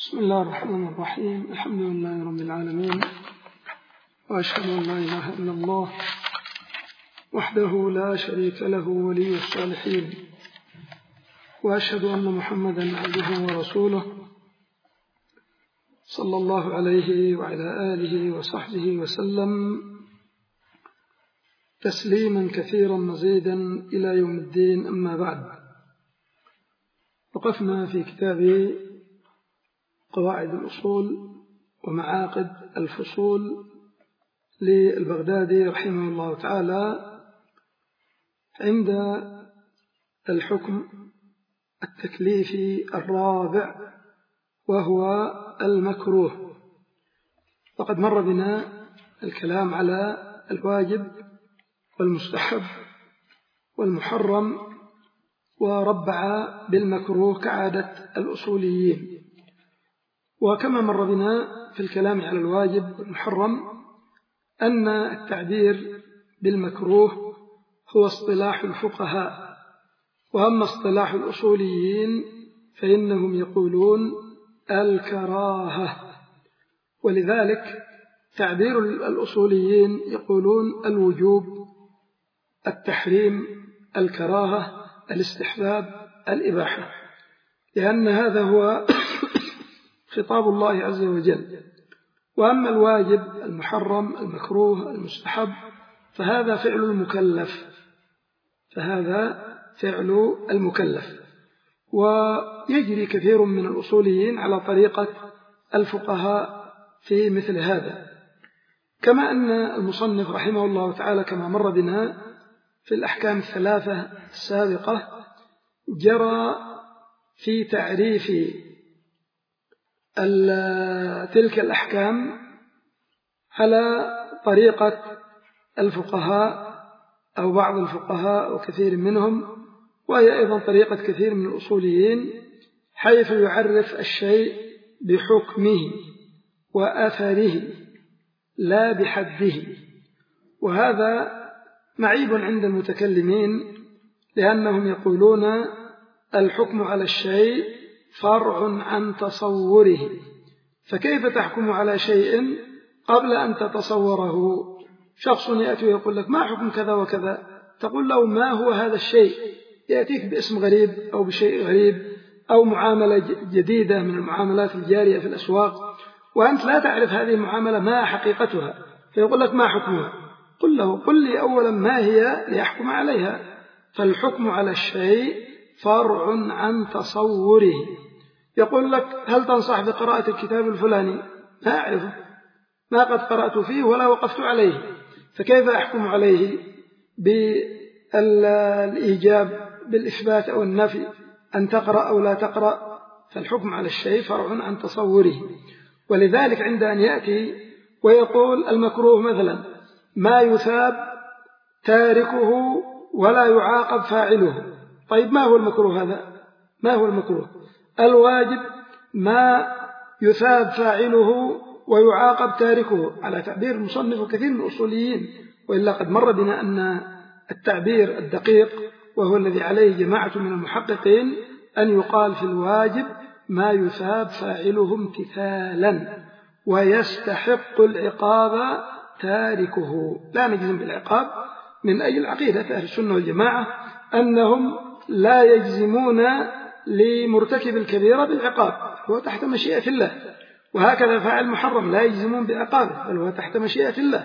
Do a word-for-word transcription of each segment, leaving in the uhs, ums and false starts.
بسم الله الرحمن الرحيم. الحمد لله رب العالمين، وأشهد أن لا إله إلا الله وحده لا شريك له ولي الصالحين، وأشهد أن محمدا عبده ورسوله صلى الله عليه وعلى آله وصحبه وسلم تسليما كثيرا مزيدا إلى يوم الدين. أما بعد، وقفنا في كتاب قواعد الأصول ومعاقد الفصول للبغدادي رحمه الله تعالى عند الحكم التكليفي الرابع، وهو المكروه. وقد مر بنا الكلام على الواجب والمستحب والمحرم، وربع بالمكروه كعادة الأصوليين. وكما مر بنا في الكلام على الواجب والمحرم أن التعبير بالمكروه هو اصطلاح الفقهاء، وأما اصطلاح الأصوليين فإنهم يقولون الكراهة. ولذلك تعبير الأصوليين يقولون الوجوب، التحريم، الكراهة، الاستحباب، الإباحة، لأن هذا هو خطاب الله عز وجل. وأما الواجب، المحرم، المكروه، المستحب، فهذا فعل المكلف فهذا فعل المكلف ويجري كثير من الأصوليين على طريقة الفقهاء في مثل هذا. كما أن المصنف رحمه الله تعالى كما مر بنا في الأحكام الثلاثة السابقة جرى في تعريف تلك الأحكام على طريقة الفقهاء أو بعض الفقهاء وكثير منهم، وهي أيضا طريقة كثير من الأصوليين، حيث يعرف الشيء بحكمه وأثره لا بحده. وهذا معيب عند المتكلمين، لأنهم يقولون الحكم على الشيء فرع عن تصوره، فكيف تحكم على شيء قبل أن تتصوره؟ شخص يأتي ويقول لك ما حكم كذا وكذا، تقول له ما هو هذا الشيء، يأتيك باسم غريب أو بشيء غريب أو معاملة جديدة من المعاملات الجارية في الأسواق، وأنت لا تعرف هذه المعاملة ما حقيقتها، فيقول لك ما حكمها؟ قل له قل لي أولا ما هي ليحكم عليها. فالحكم على الشيء فرع عن تصوره. يقول لك هل تنصح بقراءة الكتاب الفلاني؟ ما أعرفه، ما قد قرأت فيه ولا وقفت عليه، فكيف أحكم عليه بالإيجاب، بالإثبات أو النفي، أن تقرأ أو لا تقرأ؟ فالحكم على الشيء فرع عن تصوره. ولذلك عند أن يأتي ويقول المكروه مثلا ما يثاب تاركه ولا يعاقب فاعله، طيب ما هو المكروه هذا؟ ما هو المكروه؟ الواجب ما يثاب فاعله ويعاقب تاركه، على تعبير المصنف وكثير من الأصوليين. وإلا قد مر بنا أن التعبير الدقيق، وهو الذي عليه جماعة من المحققين، أن يقال في الواجب ما يثاب فاعله امتثالا ويستحق العقاب تاركه. لا نجزم بالعقاب من أجل عقيدة أهل السنة والجماعة أنهم لا يجزمون لمرتكب الكبيرة بالعقاب، هو تحت مشيئة الله، وهكذا فاعل المحرم لا يجزمون بعقابه، بل هو تحت مشيئة الله.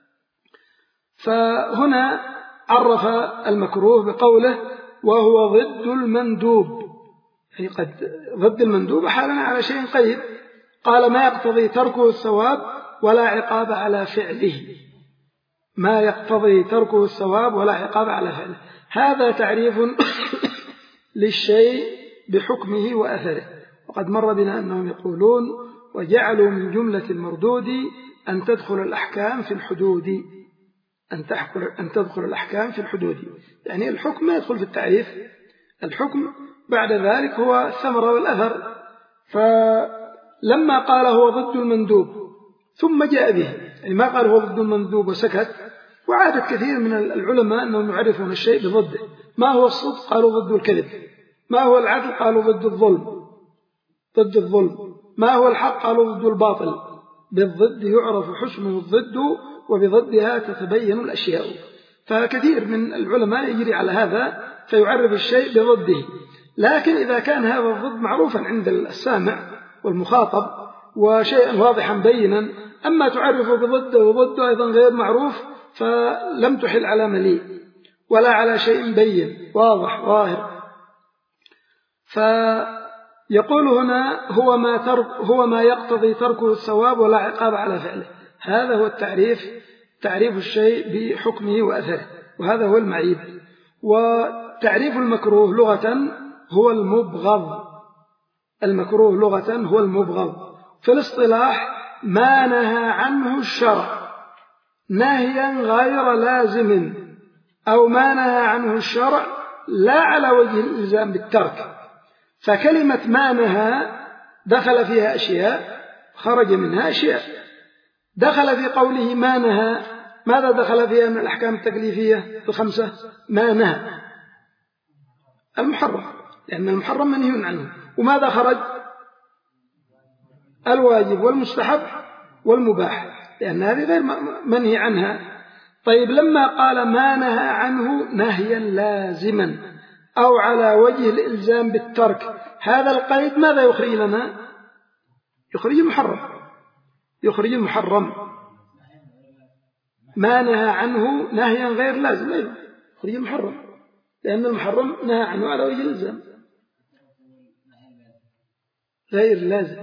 فهنا عرف المكروه بقوله وهو ضد المندوب، يعني قد ضد المندوب حالنا على شيء قريب. قال ما يقتضي تركه الثواب ولا عقاب على فعله، ما يقتضي تركه الثواب ولا عقاب على فعله، هذا تعريف للشيء بحكمه وأثره. وقد مر بنا أنهم يقولون وجعلوا من جملة المردود أن تدخل الأحكام في الحدود، أن, أن تدخل الأحكام في الحدود، يعني الحكم ما يدخل في التعريف، الحكم بعد ذلك هو الثمرة والأثر. فلما قال هو ضد المندوب ثم جاء به، يعني ما قال هو ضد المندوب وسكت، وعادة كثير من العلماء أنهم يعرفون الشيء بضده. ما هو الصدق؟ قالوا ضد الكذب. ما هو العدل؟ قالوا ضد الظلم ضد الظلم ما هو الحق؟ قالوا ضد الباطل، بالضد يعرف حسنه الضد وبضدها تتبين الأشياء. فكثير من العلماء يجري على هذا فيعرف الشيء بضده، لكن إذا كان هذا الضد معروفا عند السامع والمخاطب وشيئا واضحا بينا، أما تعرفه بضده وضده أيضا غير معروف فلم تحل على مليء ولا على شيء بين واضح ظاهر. فيقول هنا هو ما, ترك هو ما يقتضي تركه الثواب ولا عقاب على فعله. هذا هو التعريف، تعريف الشيء بحكمه وأثره، وهذا هو المعيب. وتعريف المكروه لغة هو المبغض، المكروه لغة هو المبغض. في الاصطلاح ما نهى عنه الشرع نهيا غير لازم، أو ما نهى عنه الشرع لا على وجه الإلزام بالترك. فكلمة ما نهى دخل فيها أشياء خرج منها أشياء. دخل في قوله ما نهى، ماذا دخل فيها من الأحكام التكليفية الخمسة؟ ما نهى المحرم، لأن المحرم منهي عنه. وماذا خرج؟ الواجب والمستحب والمباح، لأن هذه غير منهي عنها. طيب لما قال ما نهى عنه نهيا لازما أو على وجه الإلزام بالترك، هذا القيد ماذا يخرج لنا؟ يخرج المحرم، يخرج المحرم. ما نهى عنه نهيا غير لازم أيضا يخرج المحرم، لأن المحرم نهى عنه على وجه الإلزام غير لازم.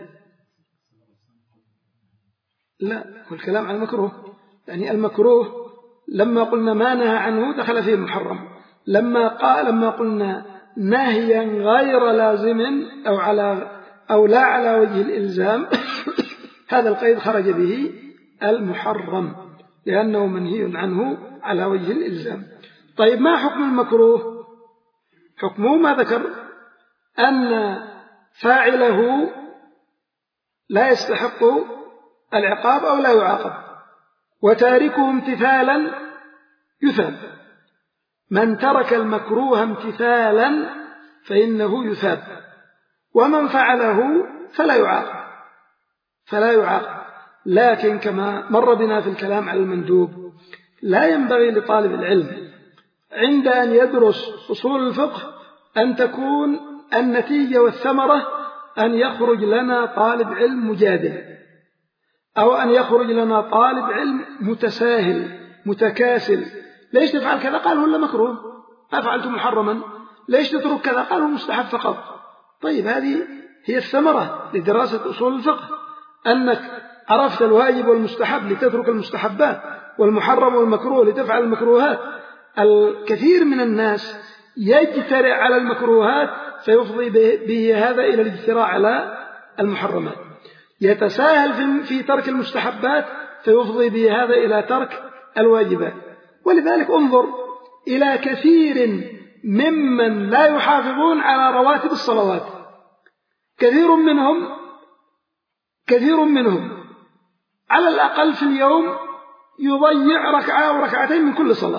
لا، والكلام عن المكروه، يعني المكروه لما قلنا ما نهى عنه دخل فيه المحرم. لما قال لما قلنا نهيا غير لازم أو على أو لا على وجه الإلزام هذا القيد خرج به المحرم، لأنه منهي عنه على وجه الإلزام. طيب ما حكم المكروه؟ حكمه ما ذكر، أن فاعله لا يستحق العقاب أو لا يعاقب، وتاركه امتثالا يثاب. من ترك المكروه امتثالا فإنه يثاب، ومن فعله فلا يعاقب فلا يعاقب لكن كما مر بنا في الكلام على المندوب، لا ينبغي لطالب العلم عند أن يدرس أصول الفقه أن تكون النتيجة والثمرة أن يخرج لنا طالب علم مجادل، أو أن يخرج لنا طالب علم متساهل متكاسل. ليش تفعل كذا؟ قال هو مكروه. ما فعلت محرما. ليش تترك كذا؟ قال هو مستحب فقط. طيب هذه هي الثمرة لدراسة أصول الفقه، أنك عرفت الواجب والمستحب لتترك المستحبات، والمحرم والمكروه لتفعل المكروهات. الكثير من الناس يجترئ على المكروهات فيفضي به هذا إلى الاجتراء على المحرمات، يتساهل في ترك المستحبات فيفضي به هذا إلى ترك الواجبات. ولذلك انظر إلى كثير ممن لا يحافظون على رواتب الصلوات، كثير منهم كثير منهم على الأقل في اليوم يضيع ركعة أو ركعتين من كل صلاة.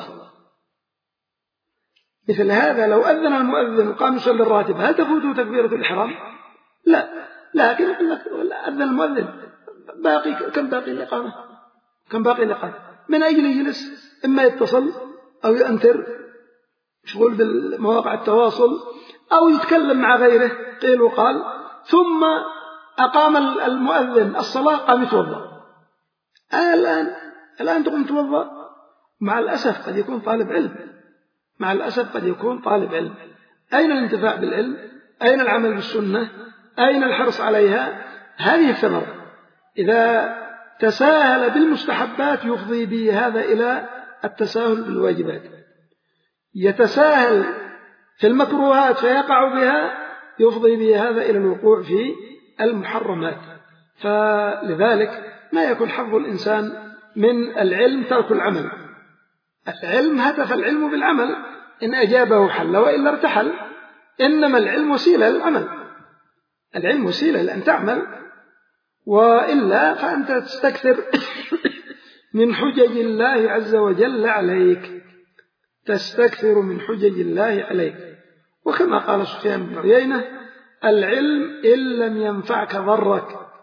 مثل هذا لو أذن المؤذن وقام يصلي الراتب هل تفوته تكبيرة الإحرام؟ لا، لكن يقول لك أذن المؤذن باقي كم باقي الإقامة كم باقي الإقامة من أجل يجلس إما يتصل أو ينتر شغل بالمواقع التواصل أو يتكلم مع غيره قيل وقال، ثم أقام المؤذن الصلاة قام يتوضأ. آه الآن الآن تقوم توضأ. مع الأسف قد يكون طالب علم مع الأسف قد يكون طالب علم أين الانتفاع بالعلم؟ أين العمل بالسنة؟ أين الحرص عليها؟ هذه الثمرة. إذا تساهل بالمستحبات يفضي به هذا إلى التساهل بالواجبات، يتساهل في المكروهات فيقع بها يفضي به هذا إلى الوقوع في المحرمات. فلذلك ما يكون حظ الإنسان من العلم ترك العمل. العلم هدف العلم بالعمل، إن أجابه حل وإلا ارتحل. إنما العلم وسيلة للعمل، العلم وسيلة لأن تعمل، وإلا فأنت تستكثر من حجج الله عز وجل عليك تستكثر من حجج الله عليك. وكما قال سفيان بن عيينة: العلم إن لم ينفعك ضرك،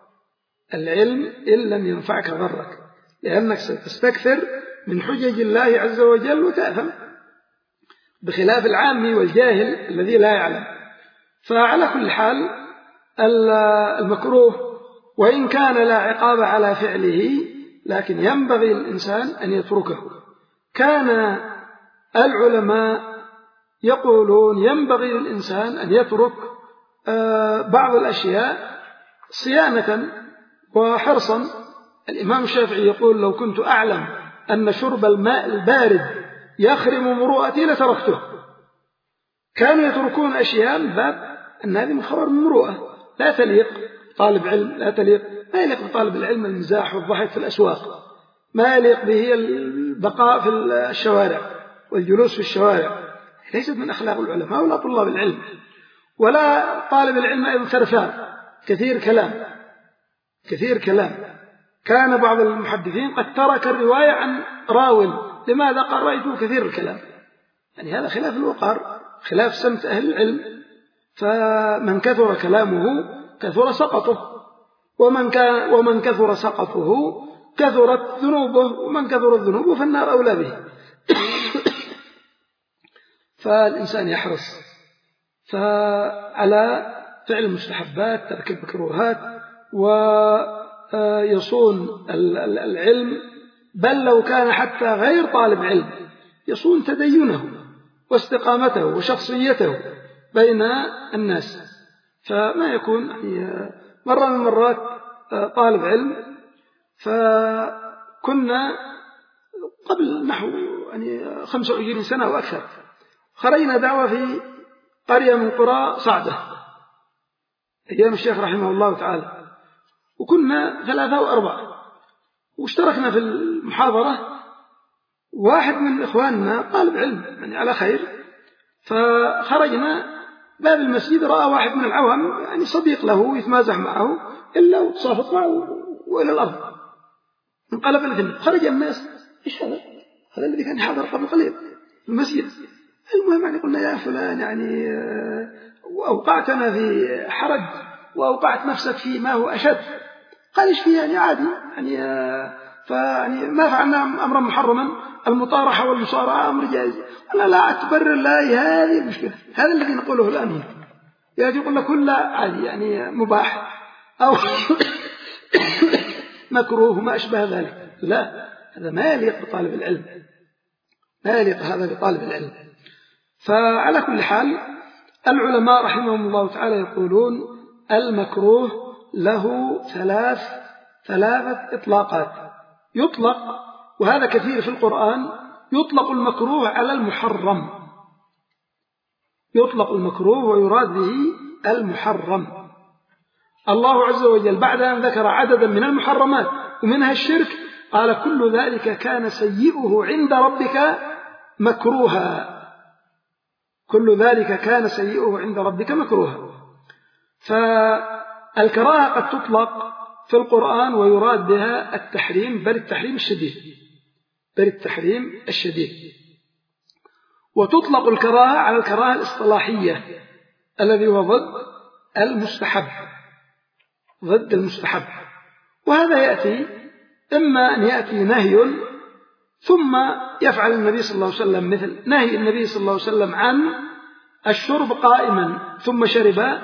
العلم إن لم ينفعك ضرك، لأنك ستستكثر من حجج الله عز وجل وتأثم، بخلاف العامي والجاهل الذي لا يعلم. فعلى كل حال المكروه وإن كان لا عقاب على فعله لكن ينبغي للإنسان أن يتركه. كان العلماء يقولون ينبغي للإنسان أن يترك بعض الأشياء صيانة وحرصا. الإمام الشافعي يقول لو كنت أعلم أن شرب الماء البارد يخرم مروءتي لتركته. كانوا يتركون أشياء من باب أن هذه من خوارم المروءة، لا تليق طالب علم، لا تليق ما يليق بطالب العلم المزاح والضحك في الأسواق، ما يليق به البقاء في الشوارع والجلوس في الشوارع، ليست من أخلاق العلماء ولا طلاب العلم. ولا طالب العلم أيضا ثرثار كثير كلام كثير كلام. كان بعض المحدثين قد ترك الرواية عن راو، لماذا؟ قال رأيته كثير الكلام. يعني هذا خلاف الوقار، خلاف سمت أهل العلم. فمن كثر كلامه كثر سقطه، ومن, كان ومن كثر سقطه كثرت ذنوبه، ومن كثرت ذنوبه فالنار أولى به. فالإنسان يحرص فعلى فعل المستحبات، ترك المكروهات، ويصون العلم، بل لو كان حتى غير طالب علم يصون تدينه واستقامته وشخصيته بين الناس. فما يكون يعني مرة من المرات طالب علم، فكنا قبل نحو يعني خمسة وعشرين سنة وأكثر خرجنا دعوة في قرية من قرى صعدة أيام الشيخ رحمه الله تعالى، وكنا ثلاثة وأربعة، واشتركنا في المحاضرة. واحد من إخواننا طالب علم يعني على خير، فخرجنا باب المسجد رأى واحد من العوام يعني صديق له يتمازح معه إلا وتصافط معه وإلى الأرض، انقلب الاثنين. خرج الناس إيش هذا؟ هذا الذي كان حاضر قبل قليل في المسجد. المهم يعني قلنا يا فلان يعني أوقعتنا في حرج وأوقعت نفسك في ما هو أشد. قال إيش فيه؟ يعني عادي يعني فيعني ما فعلنا أمرا محرما، المطارحة والمصارعة أمر جائز. أنا لا أتبرر لا هذه المشكلة، هذا الذي نقوله الآن هنا. يعني يقول لك كل عادي يعني مباح أو مكروه وما أشبه ذلك. لا، هذا ما يليق بطالب العلم، لا يليق هذا بطالب العلم. فعلى كل حال العلماء رحمهم الله تعالى يقولون المكروه له ثلاث ثلاثة إطلاقات. يطلق، وهذا كثير في القرآن، يطلق المكروه على المحرم، يطلق المكروه ويراد به المحرم. الله عز وجل بعد أن ذكر عددا من المحرمات ومنها الشرك قال كل ذلك كان سيئه عند ربك مكروها، كل ذلك كان سيئه عند ربك مكروها. فالكراهة قد تطلق في القرآن ويراد بها التحريم، بل التحريم الشديد، بل التحريم الشديد. وتطلق الكراهة على الكراهة الاصطلاحية الذي هو ضد المستحب، ضد المستحب. وهذا يأتي إما أن يأتي نهي ثم يفعل النبي صلى الله عليه وسلم، مثل نهي النبي صلى الله عليه وسلم عن الشرب قائما ثم شرب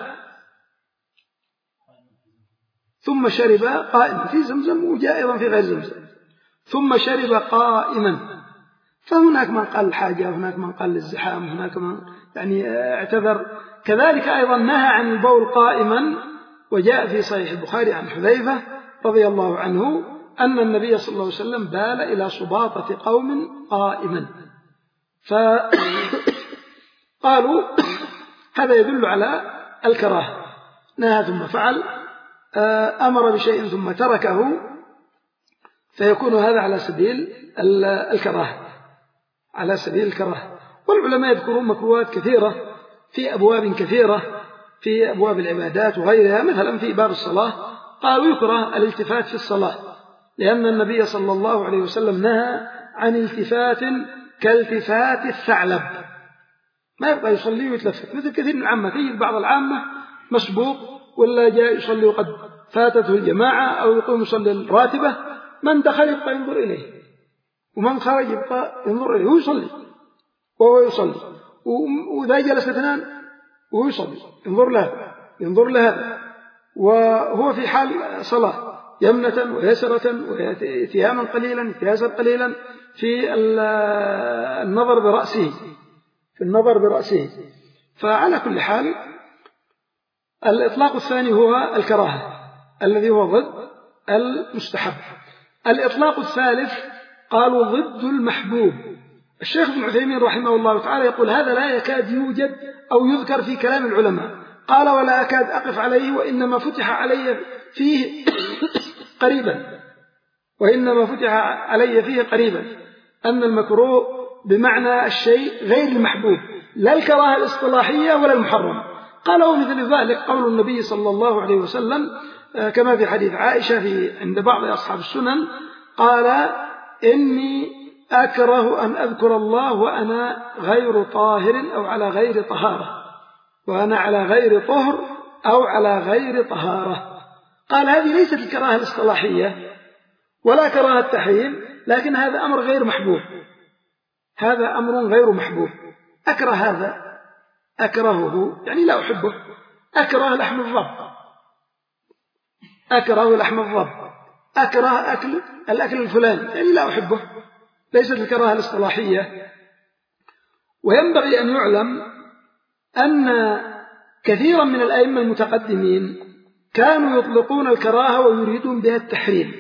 ثم شرب قائما في زمزم، وجاء أيضا في غير زمزم، ثم شرب قائما. فهناك من قال الحاجة، وهناك من قال الزحام، وهناك من يعني اعتذر. كذلك أيضا نهى عن البول قائما، وجاء في صحيح البخاري عن حذيفة رضي الله عنه أن النبي صلى الله عليه وسلم بال إلى سباطة قوم قائما. فقالوا هذا يدل على الكراهة، نهى ثم فعل، أمر بشيء ثم تركه، فيكون هذا على سبيل الكراهة، على سبيل الكراهة. والعلماء يذكرون مكروهات كثيرة في أبواب كثيرة، في أبواب العبادات وغيرها. مثلا في باب الصلاة قالوا يكره الالتفات في الصلاة، لأن النبي صلى الله عليه وسلم نهى عن التفات كالتفات الثعلب، ما يبقى يصلي ويتلفت مثل كثير من العامة. تجد بعض العامة مسبوق ولا جاء يصلي وقد فاتته الجماعة أو يقوم يصلي الراتبة، من دخل يبقى ينظر إليه، ومن خرج يبقى ينظر إليه ويصلي وهو يصلي، وإذا جلس اثنان وهو يصلي ينظر له ينظر لهذا، وهو في حال صلاة يمنة ويسرة واتياما قليلا اتياسا قليلا في النظر برأسه في النظر برأسه. فعلى كل حال الإطلاق الثاني هو الكراهة الذي هو ضد المستحب. الإطلاق الثالث قالوا ضد المحبوب. الشيخ ابن عثيمين رحمه الله تعالى يقول هذا لا يكاد يوجد أو يذكر في كلام العلماء، قال ولا أكاد أقف عليه، وإنما فتح علي فيه قريبا وإنما فتح علي فيه قريبا أن المكروه بمعنى الشيء غير المحبوب، لا الكراهة الاصطلاحية ولا المحرم. قالوا مثل ذلك قول النبي صلى الله عليه وسلم كما في حديث عائشة في عند بعض أصحاب السنن، قال إني أكره أن أذكر الله وأنا غير طاهر أو على غير طهارة، وأنا على غير طهر أو على غير طهارة. قال هذه ليست الكراهة الاصطلاحية ولا كراهة التحريم، لكن هذا أمر غير محبوب، هذا أمر غير محبوب. أكره هذا أكرهه يعني لا أحبه، أكره لحم الضب، أكره لحم الضب، أكره أكل الأكل الفلاني يعني لا أحبه، ليست الكراهة الاصطلاحية. وينبغي أن يعلم أن كثيرا من الأئمة المتقدمين كانوا يطلقون الكراهة ويريدون بها التحريم،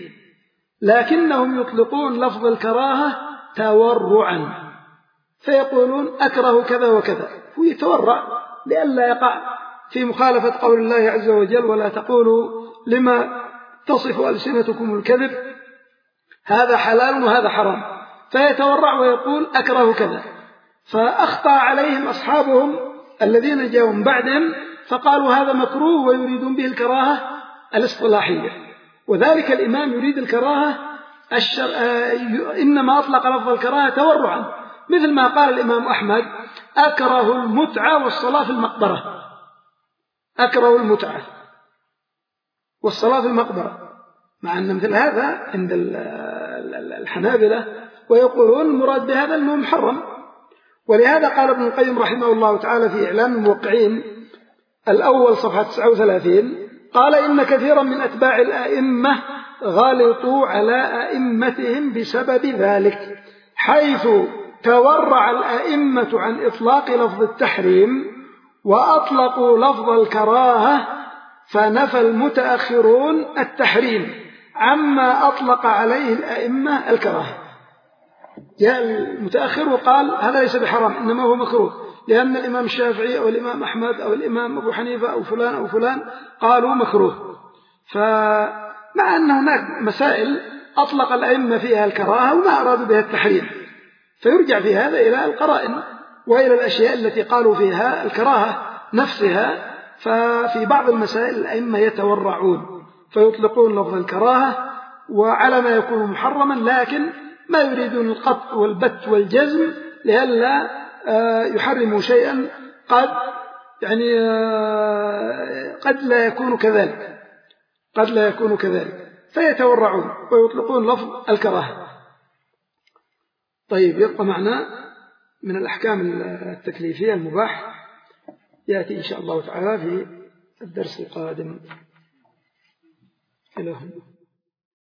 لكنهم يطلقون لفظ الكراهة تورعا، فيقولون أكره كذا وكذا، ويتورع لئلا يقع في مخالفة قول الله عز وجل ولا تقولوا لما تصف ألسنتكم الكذب هذا حلال وهذا حرام، فيتورع ويقول أكره كذا. فأخطأ عليهم أصحابهم الذين جاءوا من بعدهم فقالوا هذا مكروه ويريدون به الكراهة الاصطلاحية، وذلك الإمام يريد الكراهة الشر... إنما أطلق لفظ الكراهة تورعا، مثل ما قال الإمام أحمد أكره المتعة والصلاة في المقبرة، أكره المتعة والصلاة في المقبرة، مع أن مثل هذا عند الحنابلة ويقولون المراد بهذا أنه محرم. ولهذا قال ابن القيم رحمه الله تعالى في إعلام الموقعين الأول صفحة تسعة وثلاثين قال إن كثيرا من أتباع الأئمة غلطوا على أئمتهم بسبب ذلك، حيث تورع الأئمة عن إطلاق لفظ التحريم وأطلقوا لفظ الكراهة، فنفى المتأخرون التحريم عما أطلق عليه الأئمة الكراهة. جاء المتأخر وقال هذا ليس بحرام إنما هو مكروه، لأن الإمام الشافعي أو الإمام أحمد أو الإمام أبو حنيفة أو فلان أو فلان قالوا مكروه. فمع أن هناك مسائل أطلق الأئمة فيها الكراهة وما أرادوا بها التحريم، فيرجع في هذا إلى القرائن وإلى الأشياء التي قالوا فيها الكراهة نفسها. ففي بعض المسائل الأئمة يتورعون فيطلقون لفظ الكراهة وعلى ما يكون محرما، لكن ما يريدون القطع والبت والجزم لئلا يحرموا شيئا قد يعني قد لا يكون كذلك قد لا يكون كذلك فيتورعون ويطلقون لفظ الكراهة. طيب، يبقى معنا من الأحكام التكليفية المباح يأتي إن شاء الله تعالى في الدرس القادم. إلى هنا.